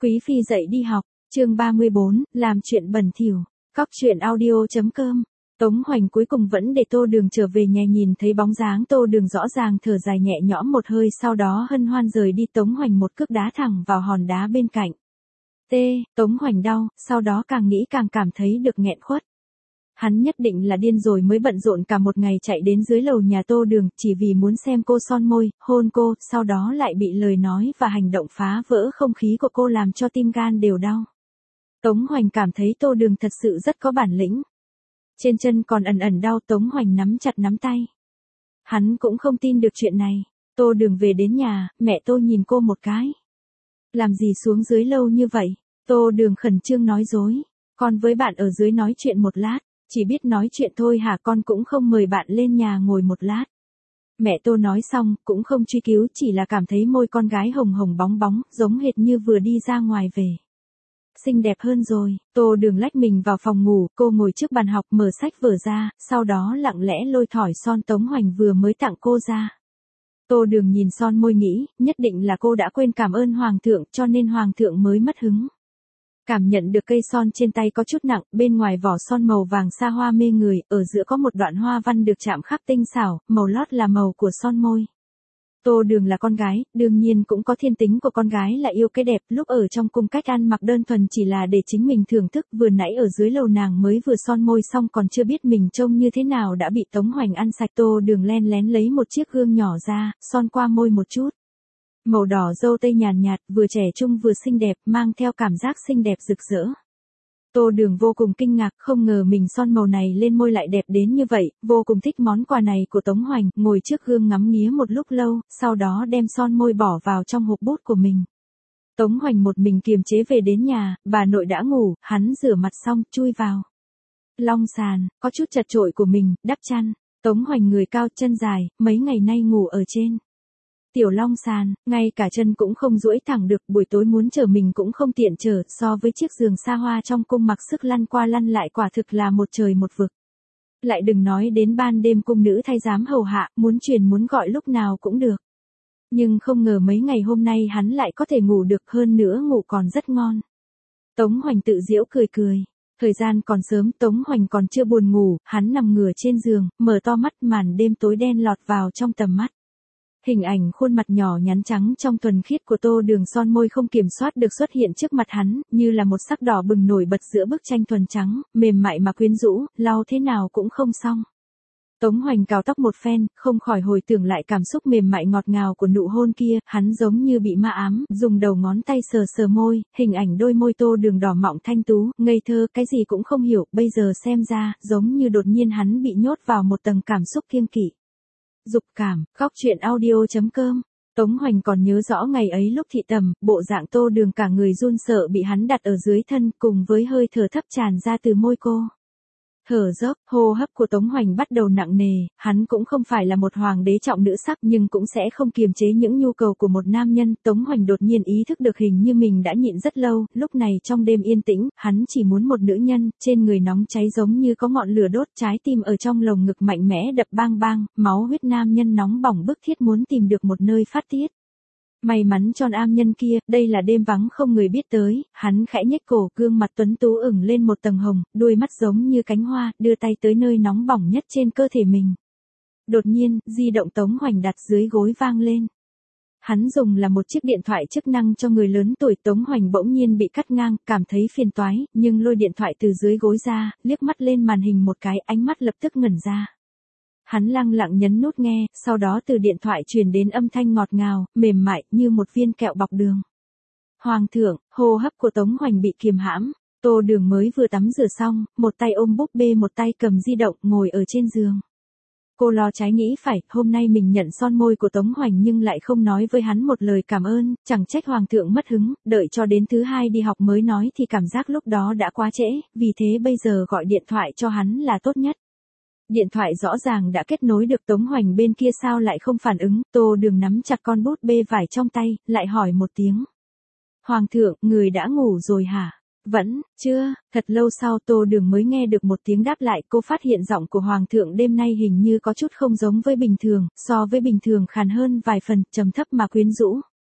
Quý phi dậy đi học, chương 34, làm chuyện bẩn thỉu. Cóc truyện audio.com. Tống Hoành cuối cùng vẫn để Tô Đường trở về nhà, nhìn thấy bóng dáng Tô Đường rõ ràng thở dài nhẹ nhõm một hơi, sau đó hân hoan rời đi. Tống Hoành một cước đá thẳng vào hòn đá bên cạnh. Tống Hoành đau, sau đó càng nghĩ càng cảm thấy được nghẹn khuất. Hắn nhất định là điên rồi mới bận rộn cả một ngày chạy đến dưới lầu nhà Tô Đường, chỉ vì muốn xem cô son môi, hôn cô, sau đó lại bị lời nói và hành động phá vỡ không khí của cô làm cho tim gan đều đau. Tống Hoành cảm thấy Tô Đường thật sự rất có bản lĩnh. Trên chân còn ẩn ẩn đau, Tống Hoành nắm chặt nắm tay. Hắn cũng không tin được chuyện này. Tô Đường về đến nhà, mẹ Tô nhìn cô một cái. Làm gì xuống dưới lâu như vậy? Tô Đường khẩn trương nói dối. Con với bạn ở dưới nói chuyện một lát. Chỉ biết nói chuyện thôi hả, con cũng không mời bạn lên nhà ngồi một lát. Mẹ Tô nói xong, cũng không truy cứu, chỉ là cảm thấy môi con gái hồng hồng bóng bóng, giống hệt như vừa đi ra ngoài về. Xinh đẹp hơn rồi. Tô Đường lách mình vào phòng ngủ, cô ngồi trước bàn học mở sách vở ra, sau đó lặng lẽ lôi thỏi son Tống Hoành vừa mới tặng cô ra. Tô Đường nhìn son môi nghĩ, nhất định là cô đã quên cảm ơn Hoàng thượng, cho nên Hoàng thượng mới mất hứng. Cảm nhận được cây son trên tay có chút nặng, bên ngoài vỏ son màu vàng sa hoa mê người, ở giữa có một đoạn hoa văn được chạm khắc tinh xảo, màu lót là màu của son môi. Tô Đường là con gái, đương nhiên cũng có thiên tính của con gái là yêu cái đẹp, lúc ở trong cung cách ăn mặc đơn thuần chỉ là để chính mình thưởng thức, vừa nãy ở dưới lầu nàng mới vừa son môi xong còn chưa biết mình trông như thế nào đã bị Tống Hoành ăn sạch. Tô Đường len lén lấy một chiếc gương nhỏ ra, son qua môi một chút. Màu đỏ dâu tây nhàn nhạt, vừa trẻ trung vừa xinh đẹp, mang theo cảm giác xinh đẹp rực rỡ. Tô Đường vô cùng kinh ngạc, không ngờ mình son màu này lên môi lại đẹp đến như vậy, vô cùng thích món quà này của Tống Hoành, ngồi trước gương ngắm nghía một lúc lâu, sau đó đem son môi bỏ vào trong hộp bút của mình. Tống Hoành một mình kiềm chế về đến nhà, bà nội đã ngủ, hắn rửa mặt xong, chui vào long sàn, có chút chật chội của mình, đắp chăn. Tống Hoành người cao chân dài, mấy ngày nay ngủ ở trên tiểu long sàn, ngay cả chân cũng không duỗi thẳng được, buổi tối muốn chở mình cũng không tiện chở, so với chiếc giường xa hoa trong cung mặc sức lăn qua lăn lại quả thực là một trời một vực. Lại đừng nói đến ban đêm cung nữ thái giám hầu hạ, muốn truyền muốn gọi lúc nào cũng được. Nhưng không ngờ mấy ngày hôm nay hắn lại có thể ngủ được, hơn nữa ngủ còn rất ngon. Tống Hoành tự giễu cười cười. Thời gian còn sớm, Tống Hoành còn chưa buồn ngủ, hắn nằm ngửa trên giường, mở to mắt, màn đêm tối đen lọt vào trong tầm mắt. Hình ảnh khuôn mặt nhỏ nhắn trắng trong thuần khiết của Tô Đường, son môi không kiểm soát được xuất hiện trước mặt hắn, như là một sắc đỏ bừng nổi bật giữa bức tranh thuần trắng, mềm mại mà quyến rũ, lau thế nào cũng không xong. Tống Hoành cào tóc một phen, không khỏi hồi tưởng lại cảm xúc mềm mại ngọt ngào của nụ hôn kia, hắn giống như bị ma ám, dùng đầu ngón tay sờ sờ môi, hình ảnh đôi môi Tô Đường đỏ mọng thanh tú, ngây thơ, cái gì cũng không hiểu, bây giờ xem ra, giống như đột nhiên hắn bị nhốt vào một tầng cảm xúc kiêng kỵ. Dục cảm, Cóc truyện audio.com. Tống Hoành còn nhớ rõ ngày ấy lúc thị tầm, bộ dạng Tô Đường cả người run sợ bị hắn đặt ở dưới thân, cùng với hơi thở thấp tràn ra từ môi cô. Thở dốc, hô hấp của Tống Hoành bắt đầu nặng nề, hắn cũng không phải là một hoàng đế trọng nữ sắc nhưng cũng sẽ không kiềm chế những nhu cầu của một nam nhân. Tống Hoành đột nhiên ý thức được hình như mình đã nhịn rất lâu, lúc này trong đêm yên tĩnh, hắn chỉ muốn một nữ nhân, trên người nóng cháy giống như có ngọn lửa đốt, trái tim ở trong lồng ngực mạnh mẽ đập bang bang, máu huyết nam nhân nóng bỏng bức thiết muốn tìm được một nơi phát tiết. May mắn cho nam nhân kia, đây là đêm vắng không người biết tới, hắn khẽ nhếch cổ, gương mặt tuấn tú ửng lên một tầng hồng, đôi mắt giống như cánh hoa, đưa tay tới nơi nóng bỏng nhất trên cơ thể mình. Đột nhiên, di động Tống Hoành đặt dưới gối vang lên. Hắn dùng là một chiếc điện thoại chức năng cho người lớn tuổi. Tống Hoành bỗng nhiên bị cắt ngang, cảm thấy phiền toái, nhưng lôi điện thoại từ dưới gối ra, liếc mắt lên màn hình một cái, ánh mắt lập tức ngẩn ra. Hắn lặng lặng nhấn nút nghe, sau đó từ điện thoại truyền đến âm thanh ngọt ngào, mềm mại, như một viên kẹo bọc đường. Hoàng thượng, hô hấp của Tống Hoành bị kiềm hãm. Tô Đường mới vừa tắm rửa xong, một tay ôm búp bê một tay cầm di động, ngồi ở trên giường. Cô lo trái nghĩ phải, hôm nay mình nhận son môi của Tống Hoành nhưng lại không nói với hắn một lời cảm ơn, chẳng trách Hoàng thượng mất hứng, đợi cho đến thứ hai đi học mới nói thì cảm giác lúc đó đã quá trễ, vì thế bây giờ gọi điện thoại cho hắn là tốt nhất. Điện thoại rõ ràng đã kết nối được, Tống Hoành bên kia sao lại không phản ứng. Tô Đường nắm chặt con bút bê vải trong tay, lại hỏi một tiếng. Hoàng thượng, người đã ngủ rồi hả? Vẫn, chưa, thật lâu sau Tô Đường mới nghe được một tiếng đáp lại. Cô phát hiện giọng của Hoàng thượng đêm nay hình như có chút không giống với bình thường, so với bình thường khàn hơn vài phần, trầm thấp mà quyến rũ.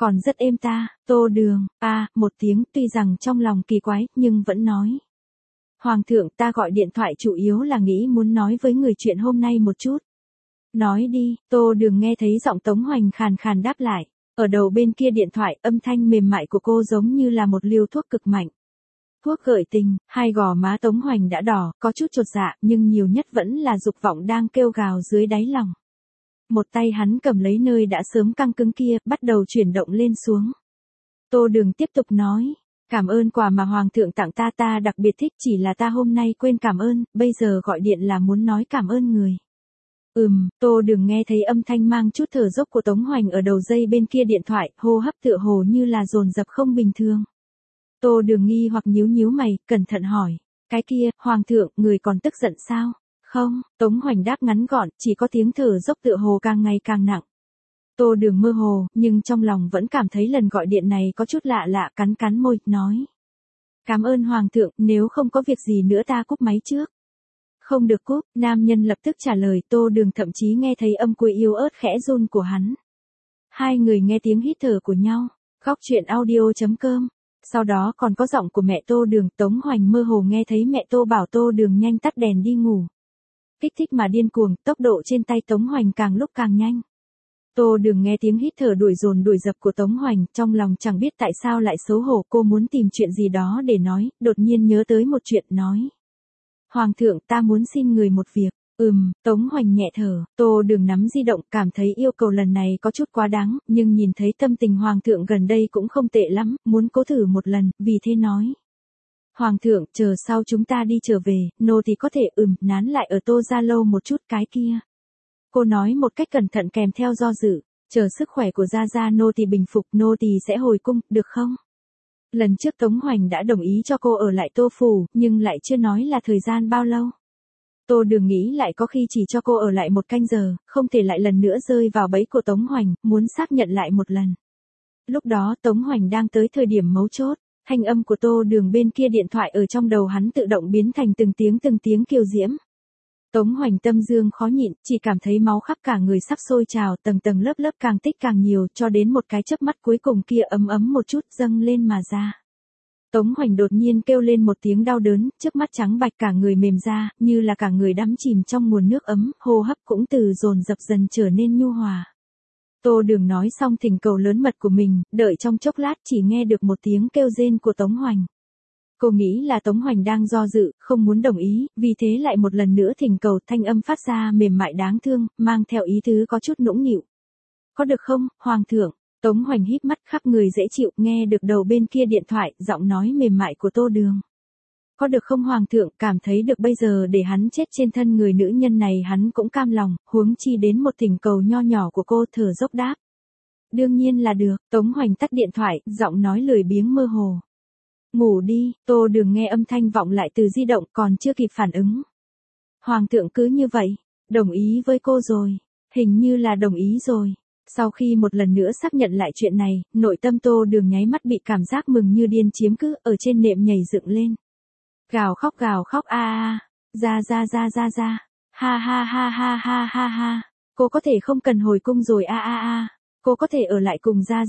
Còn rất êm ta, Tô Đường, một tiếng tuy rằng trong lòng kỳ quái, nhưng vẫn nói. Hoàng thượng, ta gọi điện thoại chủ yếu là nghĩ muốn nói với người chuyện hôm nay một chút. Nói đi, Tô Đường nghe thấy giọng Tống Hoành khàn khàn đáp lại. Ở đầu bên kia điện thoại, âm thanh mềm mại của cô giống như là một liều thuốc cực mạnh. Thuốc gợi tình, hai gò má Tống Hoành đã đỏ, có chút chột dạ, nhưng nhiều nhất vẫn là dục vọng đang kêu gào dưới đáy lòng. Một tay hắn cầm lấy nơi đã sớm căng cứng kia, bắt đầu chuyển động lên xuống. Tô Đường tiếp tục nói, cảm ơn quà mà Hoàng thượng tặng ta đặc biệt thích, chỉ là ta hôm nay quên cảm ơn, bây giờ gọi điện là muốn nói cảm ơn người. Tô Đường nghe thấy âm thanh mang chút thở dốc của Tống Hoành ở đầu dây bên kia điện thoại, hô hấp tựa hồ như là dồn dập không bình thường. Tô Đường nghi hoặc nhíu mày, cẩn thận hỏi, cái kia, Hoàng thượng, người còn tức giận sao? Không, Tống Hoành đáp ngắn gọn, chỉ có tiếng thở dốc tựa hồ càng ngày càng nặng. Tô Đường mơ hồ, nhưng trong lòng vẫn cảm thấy lần gọi điện này có chút lạ lạ, cắn môi, nói. Cảm ơn Hoàng thượng, nếu không có việc gì nữa ta cúp máy trước. Không được cúp, nam nhân lập tức trả lời. Tô Đường thậm chí nghe thấy âm cuối yếu ớt khẽ run của hắn. Hai người nghe tiếng hít thở của nhau. Góc truyện audio.com. Sau đó còn có giọng của mẹ Tô Đường. Tống Hoành mơ hồ nghe thấy mẹ Tô bảo Tô Đường nhanh tắt đèn đi ngủ. Kích thích mà điên cuồng, tốc độ trên tay Tống Hoành càng lúc càng nhanh. Tô Đường nghe tiếng hít thở đuổi dồn đuổi dập của Tống Hoành, trong lòng chẳng biết tại sao lại xấu hổ, cô muốn tìm chuyện gì đó để nói, đột nhiên nhớ tới một chuyện, nói. Hoàng thượng, ta muốn xin người một việc. Tống Hoành nhẹ thở. Tô Đường nắm di động, cảm thấy yêu cầu lần này có chút quá đáng, nhưng nhìn thấy tâm tình Hoàng thượng gần đây cũng không tệ lắm, muốn cố thử một lần, vì thế nói. Hoàng thượng, chờ sau chúng ta đi trở về, nô thì có thể nán lại ở Tô Gia lâu một chút cái kia. Cô nói một cách cẩn thận kèm theo do dự, chờ sức khỏe của Gia nô thì bình phục, nô thì sẽ hồi cung, được không? Lần trước Tống Hoành đã đồng ý cho cô ở lại Tô Phủ, nhưng lại chưa nói là thời gian bao lâu. Tô Đường nghĩ lại có khi chỉ cho cô ở lại 1 canh giờ, không thể lại lần nữa rơi vào bẫy của Tống Hoành, muốn xác nhận lại một lần. Lúc đó Tống Hoành đang tới thời điểm mấu chốt, thanh âm của Tô Đường bên kia điện thoại ở trong đầu hắn tự động biến thành từng tiếng kiều diễm. Tống Hoành tâm dương khó nhịn, chỉ cảm thấy máu khắp cả người sắp sôi trào, tầng lớp càng tích càng nhiều, cho đến một cái chớp mắt cuối cùng kia ấm một chút dâng lên mà ra. Tống Hoành đột nhiên kêu lên một tiếng đau đớn, trước mắt trắng bạch, cả người mềm ra, như là cả người đắm chìm trong nguồn nước ấm, hô hấp cũng từ dồn dập dần trở nên nhu hòa. Tô Đường nói xong thỉnh cầu lớn mật của mình, đợi trong chốc lát chỉ nghe được một tiếng kêu rên của Tống Hoành. Cô nghĩ là Tống Hoành đang do dự, không muốn đồng ý, vì thế lại một lần nữa thỉnh cầu, thanh âm phát ra mềm mại đáng thương, mang theo ý tứ có chút nũng nịu. Có được không, Hoàng thượng? Tống Hoành híp mắt, khắp người dễ chịu, nghe được đầu bên kia điện thoại, giọng nói mềm mại của Tô Đường. Có được không Hoàng thượng, cảm thấy được bây giờ để hắn chết trên thân người nữ nhân này hắn cũng cam lòng, huống chi đến một thỉnh cầu nho nhỏ của cô, thở dốc đáp. Đương nhiên là được. Tống Hoành tắt điện thoại, giọng nói lười biếng mơ hồ. Ngủ đi. Tô Đường nghe âm thanh vọng lại từ di động, còn chưa kịp phản ứng. Hoàng thượng cứ như vậy, đồng ý với cô rồi. Hình như là đồng ý rồi. Sau khi một lần nữa xác nhận lại chuyện này, nội tâm Tô Đường nháy mắt bị cảm giác mừng như điên chiếm cứ, ở trên nệm nhảy dựng lên. Gào khóc ra, ha. Cô có thể không cần hồi cung rồi Cô có thể ở lại cùng ra.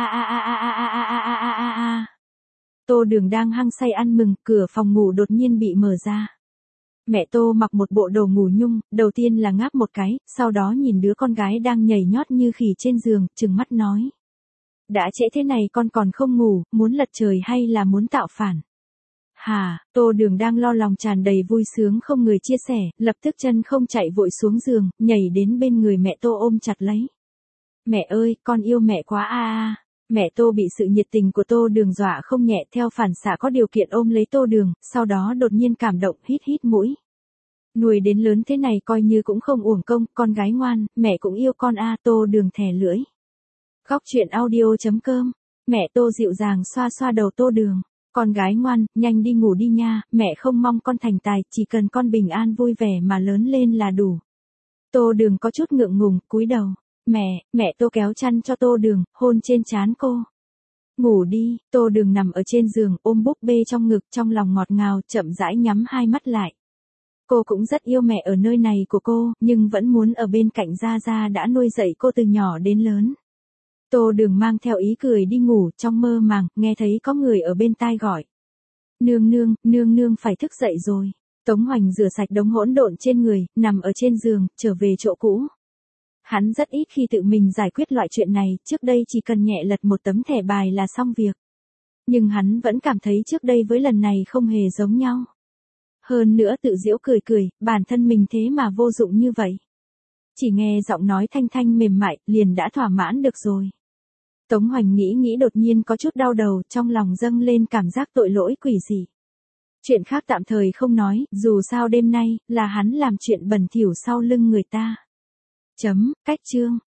Tô Đường đang hăng say ăn mừng, cửa phòng ngủ đột nhiên bị mở ra. Mẹ Tô mặc một bộ đồ ngủ nhung, đầu tiên là ngáp một cái, sau đó nhìn đứa con gái đang nhảy nhót như khỉ trên giường, trừng mắt nói. Đã trễ thế này con còn không ngủ, muốn lật trời hay là muốn tạo phản? Hà, Tô Đường đang lo lòng tràn đầy vui sướng không người chia sẻ, lập tức chân không chạy vội xuống giường, nhảy đến bên người mẹ Tô ôm chặt lấy. Mẹ ơi, con yêu mẹ quá Mẹ Tô bị sự nhiệt tình của Tô Đường dọa không nhẹ, theo phản xạ có điều kiện ôm lấy Tô Đường, sau đó đột nhiên cảm động, hít mũi. Nuôi đến lớn thế này coi như cũng không uổng công, con gái ngoan, mẹ cũng yêu con Tô Đường thè lưỡi. Góc truyện audio.com. Mẹ Tô dịu dàng xoa xoa đầu Tô Đường. Con gái ngoan, nhanh đi ngủ đi nha, mẹ không mong con thành tài, chỉ cần con bình an vui vẻ mà lớn lên là đủ. Tô Đường có chút ngượng ngùng, cúi đầu. Mẹ Tô kéo chăn cho Tô Đường, hôn trên trán cô. Ngủ đi. Tô Đường nằm ở trên giường, ôm búp bê trong ngực, trong lòng ngọt ngào, chậm rãi nhắm hai mắt lại. Cô cũng rất yêu mẹ ở nơi này của cô, nhưng vẫn muốn ở bên cạnh Gia đã nuôi dạy cô từ nhỏ đến lớn. Tô Đường mang theo ý cười đi ngủ, trong mơ màng, nghe thấy có người ở bên tai gọi. Nương nương, nương nương phải thức dậy rồi. Tống Hoành rửa sạch đống hỗn độn trên người, nằm ở trên giường, trở về chỗ cũ. Hắn rất ít khi tự mình giải quyết loại chuyện này, trước đây chỉ cần nhẹ lật một tấm thẻ bài là xong việc. Nhưng hắn vẫn cảm thấy trước đây với lần này không hề giống nhau. Hơn nữa tự giễu cười cười, bản thân mình thế mà vô dụng như vậy. Chỉ nghe giọng nói thanh thanh mềm mại, liền đã thỏa mãn được rồi. Tống Hoành nghĩ đột nhiên có chút đau đầu, trong lòng dâng lên cảm giác tội lỗi quỷ dị. Chuyện khác tạm thời không nói, dù sao đêm nay, là hắn làm chuyện bẩn thỉu sau lưng người ta. Cách chương.